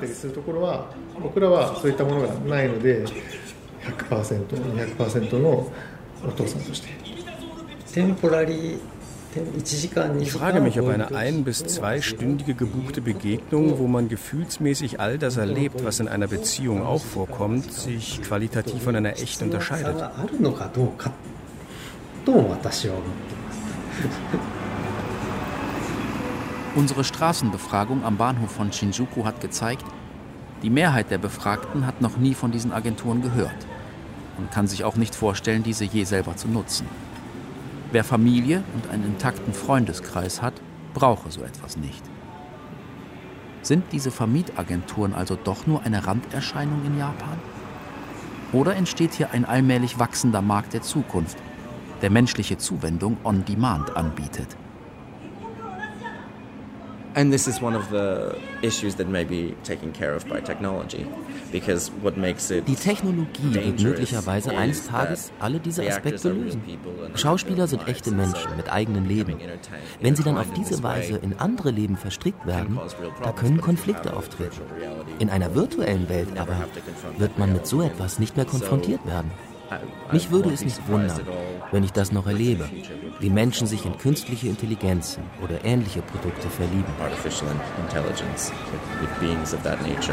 Ich frage mich, ob eine ein- bis zweistündige gebuchte Begegnung, wo man gefühlsmäßig all das erlebt, was in einer Beziehung auch vorkommt, sich qualitativ von einer echten unterscheidet. Unsere Straßenbefragung am Bahnhof von Shinjuku hat gezeigt, die Mehrheit der Befragten hat noch nie von diesen Agenturen gehört und kann sich auch nicht vorstellen, diese je selber zu nutzen. Wer Familie und einen intakten Freundeskreis hat, brauche so etwas nicht. Sind diese Vermietagenturen also doch nur eine Randerscheinung in Japan? Oder entsteht hier ein allmählich wachsender Markt der Zukunft, der menschliche Zuwendung on demand anbietet? And this is one of the issues that may be taken care of by technology, because what makes it Die Technologie wird möglicherweise eines Tages alle diese Aspekte lösen. Schauspieler sind echte Menschen mit eigenem Leben. Wenn sie dann auf diese Weise in andere Leben verstrickt werden, da können Konflikte auftreten. In einer virtuellen Welt aber wird man mit so etwas nicht mehr konfrontiert werden. Mich würde es nicht wundern, wenn ich das noch erlebe, wie Menschen sich in künstliche Intelligenzen oder ähnliche Produkte verlieben. Artificial intelligence with beings of that nature.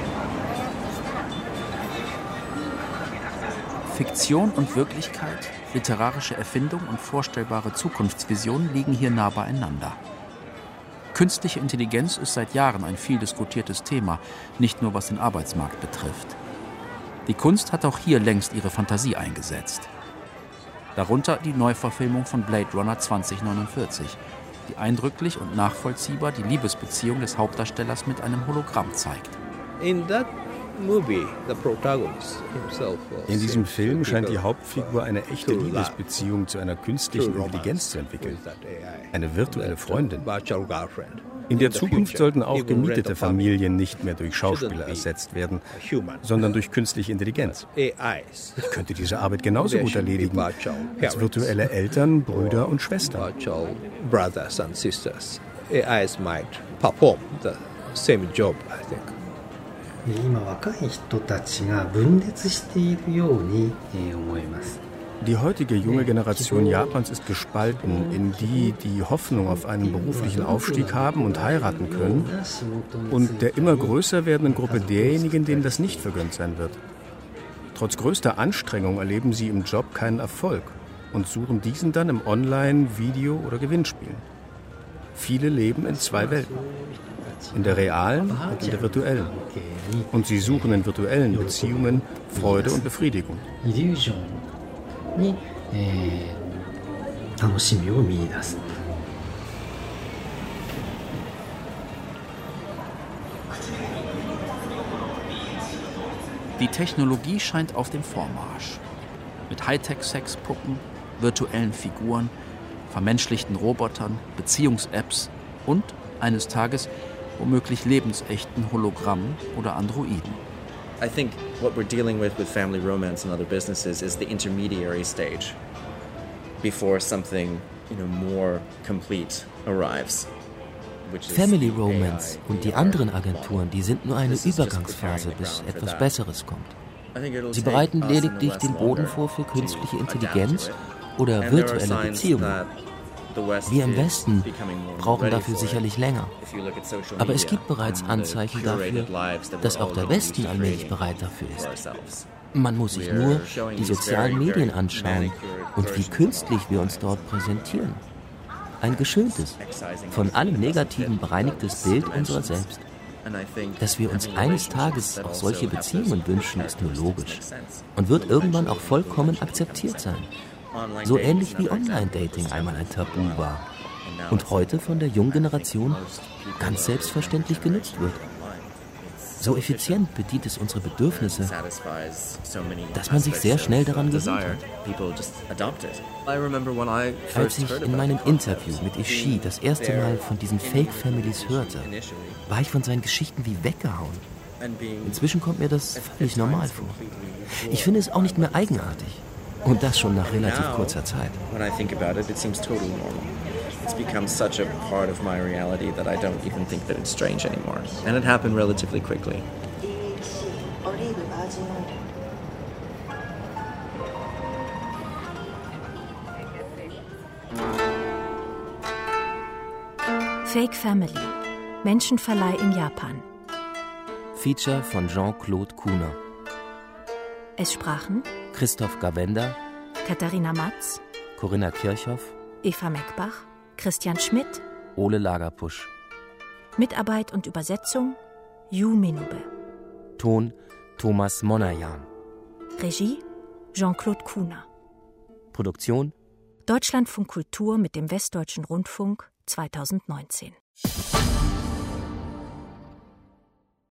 Fiktion und Wirklichkeit, literarische Erfindung und vorstellbare Zukunftsvisionen liegen hier nah beieinander. Künstliche Intelligenz ist seit Jahren ein viel diskutiertes Thema, nicht nur was den Arbeitsmarkt betrifft. Die Kunst hat auch hier längst ihre Fantasie eingesetzt. Darunter die Neuverfilmung von Blade Runner zwanzig neunundvierzig, die eindrücklich und nachvollziehbar die Liebesbeziehung des Hauptdarstellers mit einem Hologramm zeigt. In that movie, the protagonist himself was In diesem Film scheint die Hauptfigur eine echte Liebesbeziehung zu einer künstlichen Intelligenz zu entwickeln. Eine virtuelle Freundin. In der Zukunft sollten auch gemietete Familien nicht mehr durch Schauspieler ersetzt werden, sondern durch künstliche Intelligenz. Ich könnte diese Arbeit genauso gut erledigen als virtuelle Eltern, Brüder und Schwestern. Brothers and sisters. A Is might perform the same job, I think. 今若い人たちが分裂しているように思います。 Die heutige junge Generation Japans ist gespalten in die, die Hoffnung auf einen beruflichen Aufstieg haben und heiraten können, und der immer größer werdenden Gruppe derjenigen, denen das nicht vergönnt sein wird. Trotz größter Anstrengung erleben sie im Job keinen Erfolg und suchen diesen dann im Online-, Video- oder Gewinnspielen. Viele leben in zwei Welten, in der realen und in der virtuellen. Und sie suchen in virtuellen Beziehungen Freude und Befriedigung. に、えー、楽しみを見出す。 Die Technologie scheint auf dem Vormarsch. Mit Hightech-Sexpuppen, virtuellen Figuren, vermenschlichten Robotern, Beziehungs-Apps und eines Tages womöglich lebensechten Hologrammen oder Androiden. I think what we're dealing with with family romance and other businesses is the intermediary stage before something, you know, more complete arrives. Family Romance und die anderen Agenturen, die sind nur eine Übergangsphase, bis etwas Besseres kommt. Sie bereiten lediglich den Boden vor für künstliche Intelligenz oder virtuelle Beziehungen. Wir im Westen brauchen dafür sicherlich länger. Aber es gibt bereits Anzeichen dafür, dass auch der Westen allmählich bereit dafür ist. Man muss sich nur die sozialen Medien anschauen und wie künstlich wir uns dort präsentieren. Ein geschöntes, von allem Negativen bereinigtes Bild unserer selbst. Dass wir uns eines Tages auch solche Beziehungen wünschen, ist nur logisch und wird irgendwann auch vollkommen akzeptiert sein. So ähnlich wie Online-Dating einmal ein Tabu war und heute von der jungen Generation ganz selbstverständlich genutzt wird. So effizient bedient es unsere Bedürfnisse, dass man sich sehr schnell daran gewöhnt hat. Als ich in meinem Interview mit Ishii das erste Mal von diesen Fake-Families hörte, war ich von seinen Geschichten wie weggehauen. Inzwischen kommt mir das völlig normal vor. Ich finde es auch nicht mehr eigenartig. Und das schon nach relativ kurzer Zeit. When I think about it, it seems totally normal. It's become such a part of my reality that I don't even think that it's strange anymore. And it happened relatively quickly. Fake Family. Menschenverleih in Japan. Feature von Jean-Claude Kuhner. Es sprachen Christoph Gawenda, Katharina Matz, Corinna Kirchhoff, Eva Meckbach, Christian Schmidt, Ole Lagerpusch. Mitarbeit und Übersetzung Yu Minube. Ton Thomas Monajan. Regie Jean-Claude Kuhner. Produktion Deutschlandfunk Kultur mit dem Westdeutschen Rundfunk zweitausendneunzehn.